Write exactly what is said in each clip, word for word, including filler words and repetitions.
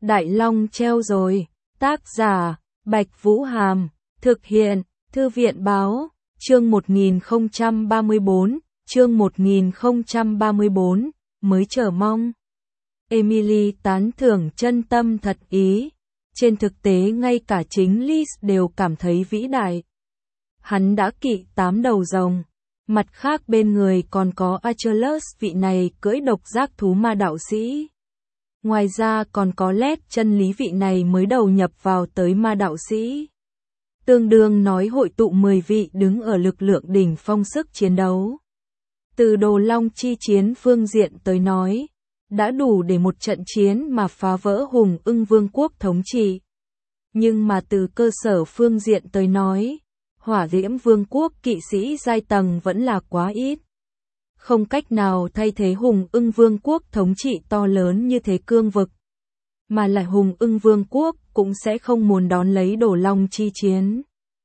Đại Long treo rồi. Tác giả, Bạch Vũ Hàm. Thực hiện, Thư viện Báo. Chương một nghìn không trăm ba mươi tư, chương một nghìn không trăm ba mươi tư, mới chờ mong. Emily tán thưởng chân tâm thật ý. Trên thực tế ngay cả chính Liz đều cảm thấy vĩ đại. Hắn đã kỵ tám đầu rồng. Mặt khác bên người còn có Achilles, vị này cưỡi độc giác thú ma đạo sĩ. Ngoài ra còn có Led, chân lý, vị này mới đầu nhập vào tới ma đạo sĩ. Tương đương nói hội tụ mười vị đứng ở lực lượng đỉnh phong sức chiến đấu. Từ Đồ Long chi chiến phương diện tới nói, đã đủ để một trận chiến mà phá vỡ Hùng Ưng Vương quốc thống trị. Nhưng mà từ cơ sở phương diện tới nói, Hỏa Diễm Vương quốc kỵ sĩ giai tầng vẫn là quá ít. Không cách nào thay thế Hùng Ưng Vương quốc thống trị to lớn như thế cương vực. Mà lại Hùng Ưng Vương quốc cũng sẽ không muốn đón lấy Đồ Long chi chiến.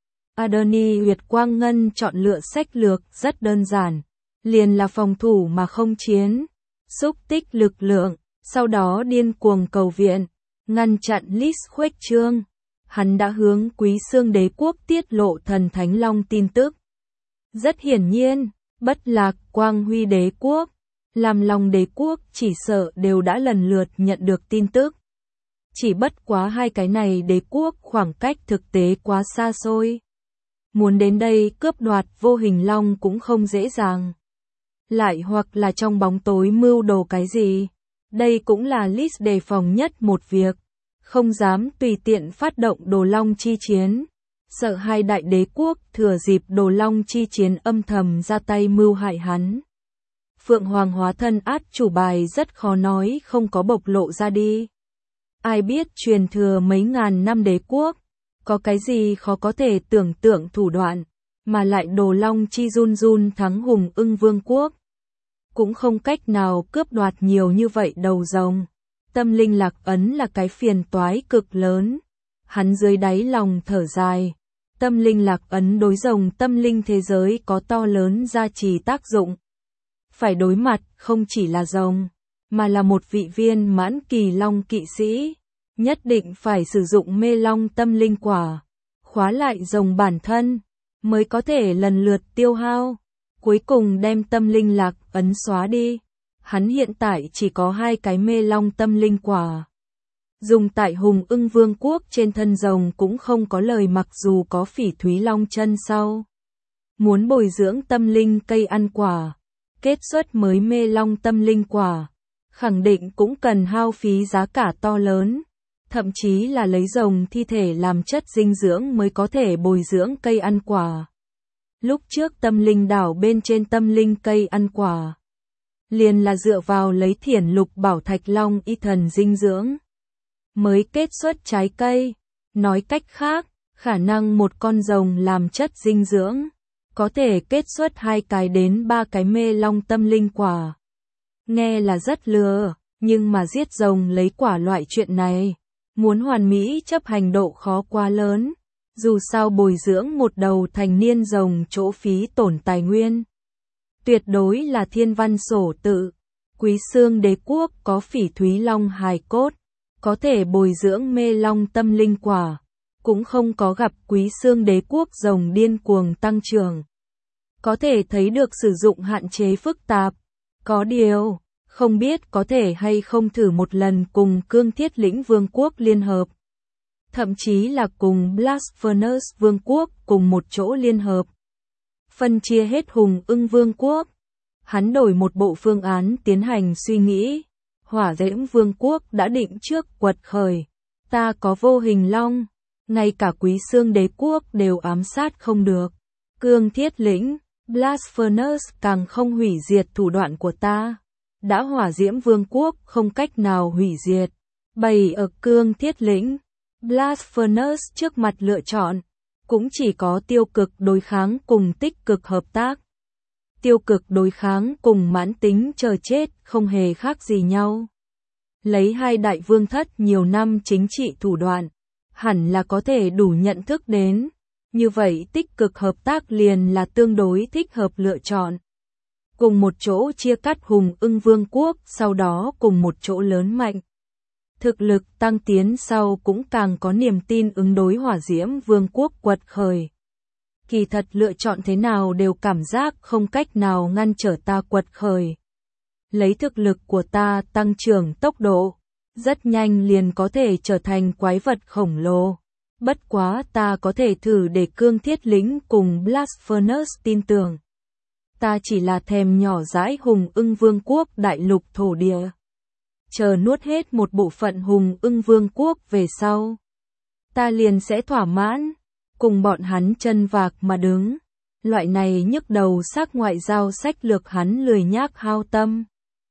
Adoni Huyệt Quang Ngân chọn lựa sách lược rất đơn giản. Liền là phòng thủ mà không chiến. Xúc tích lực lượng, sau đó điên cuồng cầu viện, ngăn chặn Liz khuếch trương. Hắn đã hướng Quý Xương Đế quốc tiết lộ thần Thánh Long tin tức. Rất hiển nhiên, Bất Lạc, Quang Huy Đế quốc, Lam Long Đế quốc chỉ sợ đều đã lần lượt nhận được tin tức. Chỉ bất quá hai cái này đế quốc khoảng cách thực tế quá xa xôi. Muốn đến đây cướp đoạt Vô Hình Long cũng không dễ dàng. Lại hoặc là trong bóng tối mưu đồ cái gì. Đây cũng là Liz đề phòng nhất một việc. Không dám tùy tiện phát động Đồ Long chi chiến. Sợ hai đại đế quốc thừa dịp Đồ Long chi chiến âm thầm ra tay mưu hại hắn. Phượng Hoàng hóa thân át chủ bài rất khó nói không có bộc lộ ra đi. Ai biết truyền thừa mấy ngàn năm đế quốc, có cái gì khó có thể tưởng tượng thủ đoạn, mà lại Đồ Long chi run run thắng Hùng Ưng Vương quốc. Cũng không cách nào cướp đoạt nhiều như vậy đầu rồng. Tâm linh lạc ấn là cái phiền toái cực lớn. Hắn dưới đáy lòng thở dài. Tâm linh lạc ấn đối rồng tâm linh thế giới có to lớn gia trì tác dụng. Phải đối mặt không chỉ là rồng, mà là một vị viên mãn kỳ long kỵ sĩ. Nhất định phải sử dụng mê long tâm linh quả, khóa lại rồng bản thân, mới có thể lần lượt tiêu hao. Cuối cùng đem tâm linh lạc ấn xóa đi. Hắn hiện tại chỉ có hai cái mê long tâm linh quả. Dùng tại Hùng Ưng Vương quốc trên thân rồng cũng không có lời, mặc dù có Phỉ Thúy Long chân sau. Muốn bồi dưỡng tâm linh cây ăn quả, kết xuất mới mê long tâm linh quả, khẳng định cũng cần hao phí giá cả to lớn. Thậm chí là lấy rồng thi thể làm chất dinh dưỡng mới có thể bồi dưỡng cây ăn quả. Lúc trước tâm linh đảo bên trên tâm linh cây ăn quả, liền là dựa vào lấy thiển lục bảo thạch long y thần dinh dưỡng, mới kết xuất trái cây. Nói cách khác, khả năng một con rồng làm chất dinh dưỡng, có thể kết xuất hai cái đến ba cái mê long tâm linh quả. Nghe là rất lừa, nhưng mà giết rồng lấy quả loại chuyện này, muốn hoàn mỹ chấp hành độ khó quá lớn. Dù sao bồi dưỡng một đầu thành niên rồng chỗ phí tổn tài nguyên. Tuyệt đối là thiên văn sổ tự. Quý Xương Đế quốc có Phỉ Thúy Long hài cốt, có thể bồi dưỡng mê long tâm linh quả. Cũng không có gặp Quý Xương Đế quốc rồng điên cuồng tăng trưởng. Có thể thấy được sử dụng hạn chế phức tạp. Có điều, không biết có thể hay không thử một lần cùng Cương Thiết Lĩnh Vương quốc liên hợp. Thậm chí là cùng Blast Furnace Vương quốc cùng một chỗ liên hợp. Phân chia hết Hùng Ưng Vương quốc. Hắn đổi một bộ phương án tiến hành suy nghĩ. Hỏa Diễm Vương quốc đã định trước quật khởi. Ta có Vô Hình Long. Ngay cả Quý Xương Đế quốc đều ám sát không được. Cương Thiết Lĩnh, Blast Furnace càng không hủy diệt thủ đoạn của ta. Đã Hỏa Diễm Vương quốc không cách nào hủy diệt. Bày ở Cương Thiết Lĩnh, Blast Furnace trước mặt lựa chọn, cũng chỉ có tiêu cực đối kháng cùng tích cực hợp tác. Tiêu cực đối kháng cùng mãn tính chờ chết không hề khác gì nhau. Lấy hai đại vương thất nhiều năm chính trị thủ đoạn, hẳn là có thể đủ nhận thức đến. Như vậy tích cực hợp tác liền là tương đối thích hợp lựa chọn. Cùng một chỗ chia cắt Hùng Ưng Vương quốc, sau đó cùng một chỗ lớn mạnh. Thực lực tăng tiến sau cũng càng có niềm tin ứng đối Hỏa Diễm Vương quốc quật khởi. Kỳ thật lựa chọn thế nào đều cảm giác không cách nào ngăn trở ta quật khởi. Lấy thực lực của ta tăng trưởng tốc độ, rất nhanh liền có thể trở thành quái vật khổng lồ. Bất quá ta có thể thử để Cương Thiết Lĩnh cùng Blast Furnace tin tưởng. Ta chỉ là thèm nhỏ dãi Hùng Ưng Vương quốc đại lục thổ địa. Chờ nuốt hết một bộ phận Hùng Ưng Vương quốc về sau. Ta liền sẽ thỏa mãn, cùng bọn hắn chân vạc mà đứng. Loại này nhức đầu xác ngoại giao sách lược hắn lười nhác hao tâm.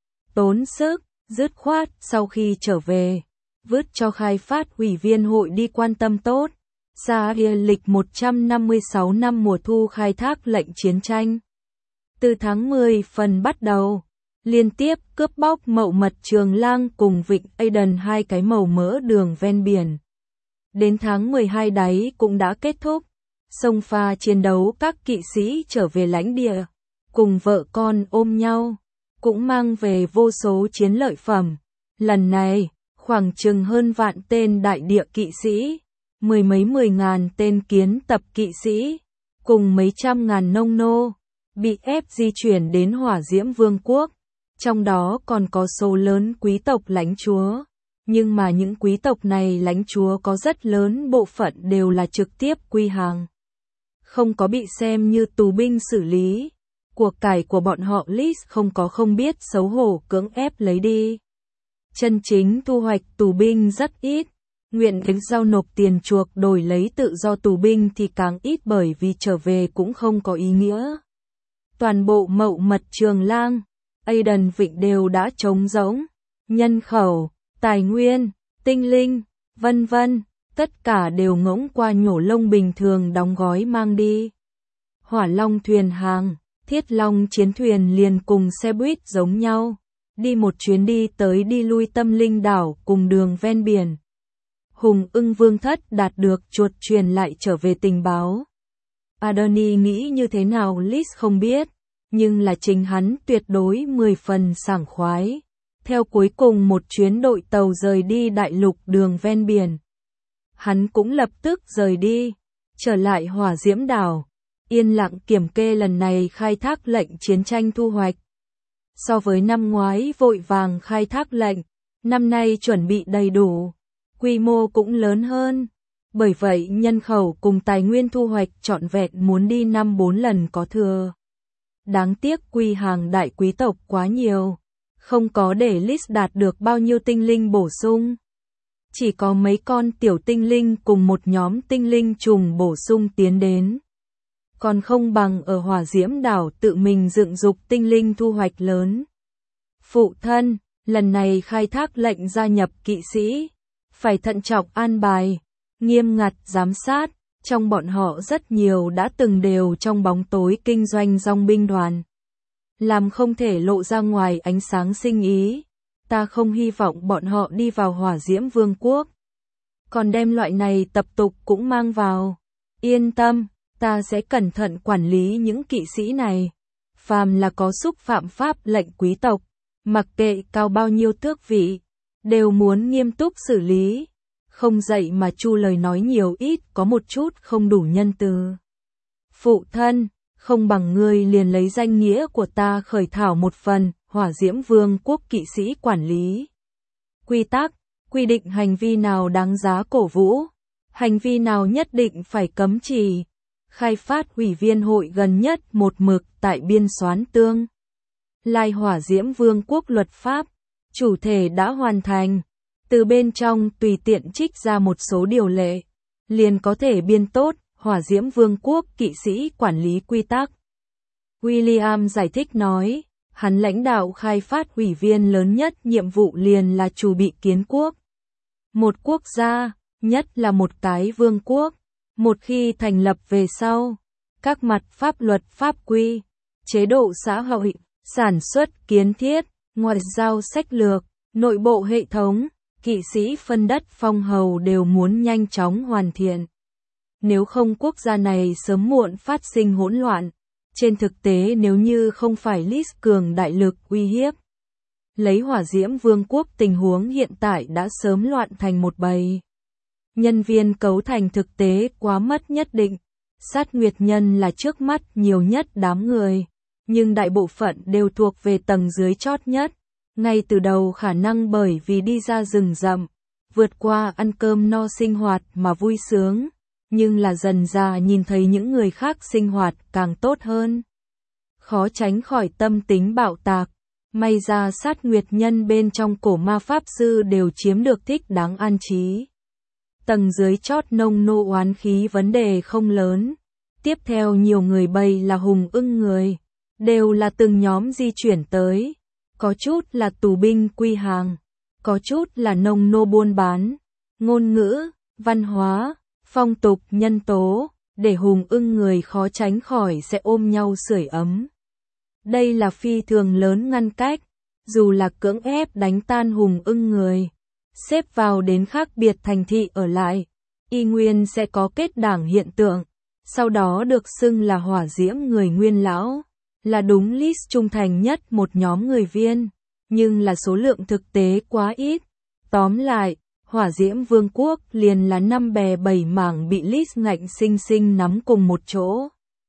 Tốn sức, dứt khoát sau khi trở về. Vứt cho khai phát ủy viên hội đi quan tâm tốt. Ra lịch một trăm năm mươi sáu năm mùa thu khai thác lệnh chiến tranh. Từ tháng mười phần bắt đầu, liên tiếp cướp bóc Mậu Mật Trường Lang cùng Vịnh Aden hai cái màu mỡ đường ven biển. Đến tháng mười hai đáy cũng đã kết thúc. Sông pha chiến đấu các kỵ sĩ trở về lãnh địa, cùng vợ con ôm nhau, cũng mang về vô số chiến lợi phẩm. Lần này, khoảng chừng hơn vạn tên đại địa kỵ sĩ, mười mấy mười ngàn tên kiến tập kỵ sĩ, cùng mấy trăm ngàn nông nô, bị ép di chuyển đến Hỏa Diễm Vương quốc, trong đó còn có số lớn quý tộc lãnh chúa. Nhưng mà những quý tộc này lãnh chúa có rất lớn bộ phận đều là trực tiếp quy hàng. Không có bị xem như tù binh xử lý. Cuộc cải của bọn họ Lis không có không biết xấu hổ cưỡng ép lấy đi. Chân chính thu hoạch tù binh rất ít. Nguyện đánh giao nộp tiền chuộc đổi lấy tự do tù binh thì càng ít bởi vì trở về cũng không có ý nghĩa. Toàn bộ Mậu Mật Trường Lang, Aden Vịnh đều đã trống rỗng. Nhân khẩu, tài nguyên, tinh linh, vân vân, tất cả đều ngỗng qua nhổ lông bình thường đóng gói mang đi. Hỏa Long thuyền hàng, Thiết Long chiến thuyền liền cùng xe buýt giống nhau, đi một chuyến đi tới đi lui Tâm Linh đảo cùng đường ven biển. Hùng Ưng Vương thất đạt được chuột truyền lại trở về tình báo. Adoni nghĩ như thế nào Lis không biết, nhưng là chính hắn tuyệt đối mười phần sảng khoái. Theo cuối cùng một chuyến đội tàu rời đi đại lục đường ven biển. Hắn cũng lập tức rời đi, trở lại Hỏa Diễm đảo, yên lặng kiểm kê lần này khai thác lệnh chiến tranh thu hoạch. So với năm ngoái vội vàng khai thác lệnh, năm nay chuẩn bị đầy đủ, quy mô cũng lớn hơn. Bởi vậy nhân khẩu cùng tài nguyên thu hoạch trọn vẹn muốn đi năm bốn lần có thừa. Đáng tiếc quy hàng đại quý tộc quá nhiều, không có để Lis đạt được bao nhiêu tinh linh bổ sung. Chỉ có mấy con tiểu tinh linh cùng một nhóm tinh linh trùng bổ sung tiến đến. Còn không bằng ở Hỏa Diễm đảo tự mình dựng dục tinh linh thu hoạch lớn. Phụ thân, lần này khai thác lệnh gia nhập kỵ sĩ, phải thận trọng an bài, nghiêm ngặt giám sát, trong bọn họ rất nhiều đã từng đều trong bóng tối kinh doanh dòng binh đoàn. Làm không thể lộ ra ngoài ánh sáng sinh ý, ta không hy vọng bọn họ đi vào Hỏa Diễm Vương quốc. Còn đem loại này tập tục cũng mang vào. Yên tâm, ta sẽ cẩn thận quản lý những kỵ sĩ này. Phàm là có xúc phạm pháp lệnh quý tộc, mặc kệ cao bao nhiêu tước vị, đều muốn nghiêm túc xử lý. Không dạy mà chu lời nói nhiều ít có một chút không đủ nhân từ. Phụ thân, không bằng ngươi liền lấy danh nghĩa của ta khởi thảo một phần, Hỏa Diễm Vương quốc kỵ sĩ quản lý. Quy tắc, quy định hành vi nào đáng giá cổ vũ, hành vi nào nhất định phải cấm chỉ. Khai phát ủy viên hội gần nhất một mực tại biên soán tương lai Hỏa Diễm Vương quốc luật pháp, chủ thể đã hoàn thành. Từ bên trong tùy tiện trích ra một số điều lệ, liền có thể biên tốt Hỏa Diễm Vương quốc kỵ sĩ quản lý quy tắc. William giải thích nói, hắn lãnh đạo khai phát ủy viên lớn nhất nhiệm vụ liền là chủ bị kiến quốc. Một quốc gia, nhất là một cái vương quốc, một khi thành lập về sau, các mặt pháp luật pháp quy, chế độ xã hội, sản xuất kiến thiết, ngoại giao sách lược, nội bộ hệ thống, kỵ sĩ phân đất phong hầu đều muốn nhanh chóng hoàn thiện. Nếu không quốc gia này sớm muộn phát sinh hỗn loạn. Trên thực tế nếu như không phải Lis cường đại lực uy hiếp, Lấy Hỏa Diễm Vương quốc tình huống hiện tại đã sớm loạn thành một bầy. Nhân viên cấu thành thực tế quá mất nhất định. Sát Nguyệt Nhân là trước mắt nhiều nhất đám người, nhưng đại bộ phận đều thuộc về tầng dưới chót nhất. Ngay từ đầu khả năng bởi vì đi ra rừng rậm, vượt qua ăn cơm no sinh hoạt mà vui sướng, nhưng là dần dà nhìn thấy những người khác sinh hoạt càng tốt hơn. Khó tránh khỏi tâm tính bạo tạc. May ra Sát Nguyệt Nhân bên trong cổ ma pháp sư đều chiếm được thích đáng an trí. Tầng dưới chót nông nô oán khí vấn đề không lớn. Tiếp theo nhiều người bầy là hùng ưng người, đều là từng nhóm di chuyển tới. Có chút là tù binh quy hàng, có chút là nông nô buôn bán, ngôn ngữ, văn hóa, phong tục, nhân tố, để hùng ưng người khó tránh khỏi sẽ ôm nhau sưởi ấm. Đây là phi thường lớn ngăn cách, dù là cưỡng ép đánh tan hùng ưng người, xếp vào đến khác biệt thành thị ở lại, y nguyên sẽ có kết đảng hiện tượng, sau đó được xưng là Hỏa Diễm người nguyên lão, là đúng list trung thành nhất một nhóm người viên, nhưng là số lượng thực tế quá ít. Tóm lại, Hỏa Diễm Vương quốc liền là năm bè bảy mảng bị list ngạnh sinh sinh nắm cùng một chỗ.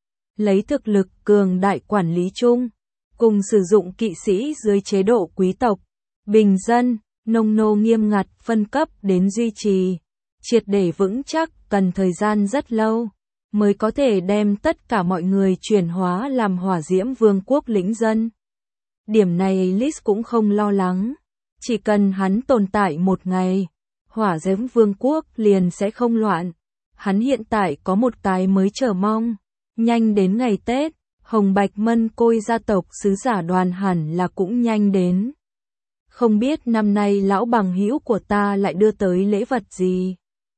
Lấy thực lực cường đại quản lý chung, cùng sử dụng kỵ sĩ dưới chế độ quý tộc, bình dân, nông nô nghiêm ngặt phân cấp đến duy trì, triệt để vững chắc cần thời gian rất lâu, mới có thể đem tất cả mọi người chuyển hóa làm Hỏa Diễm Vương quốc lĩnh dân. Điểm này Lys cũng không lo lắng, chỉ cần hắn tồn tại một ngày, Hỏa Diễm Vương quốc liền sẽ không loạn. Hắn hiện tại có một cái mới chờ mong, nhanh đến ngày Tết, Hồng Bạch Mân Côi gia tộc sứ giả đoàn hẳn là cũng nhanh đến. Không biết năm nay lão bằng hữu của ta lại đưa tới lễ vật gì.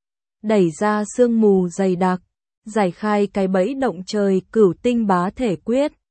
Đẩy ra sương mù dày đặc, giải khai cái bẫy động trời cửu tinh bá thể quyết,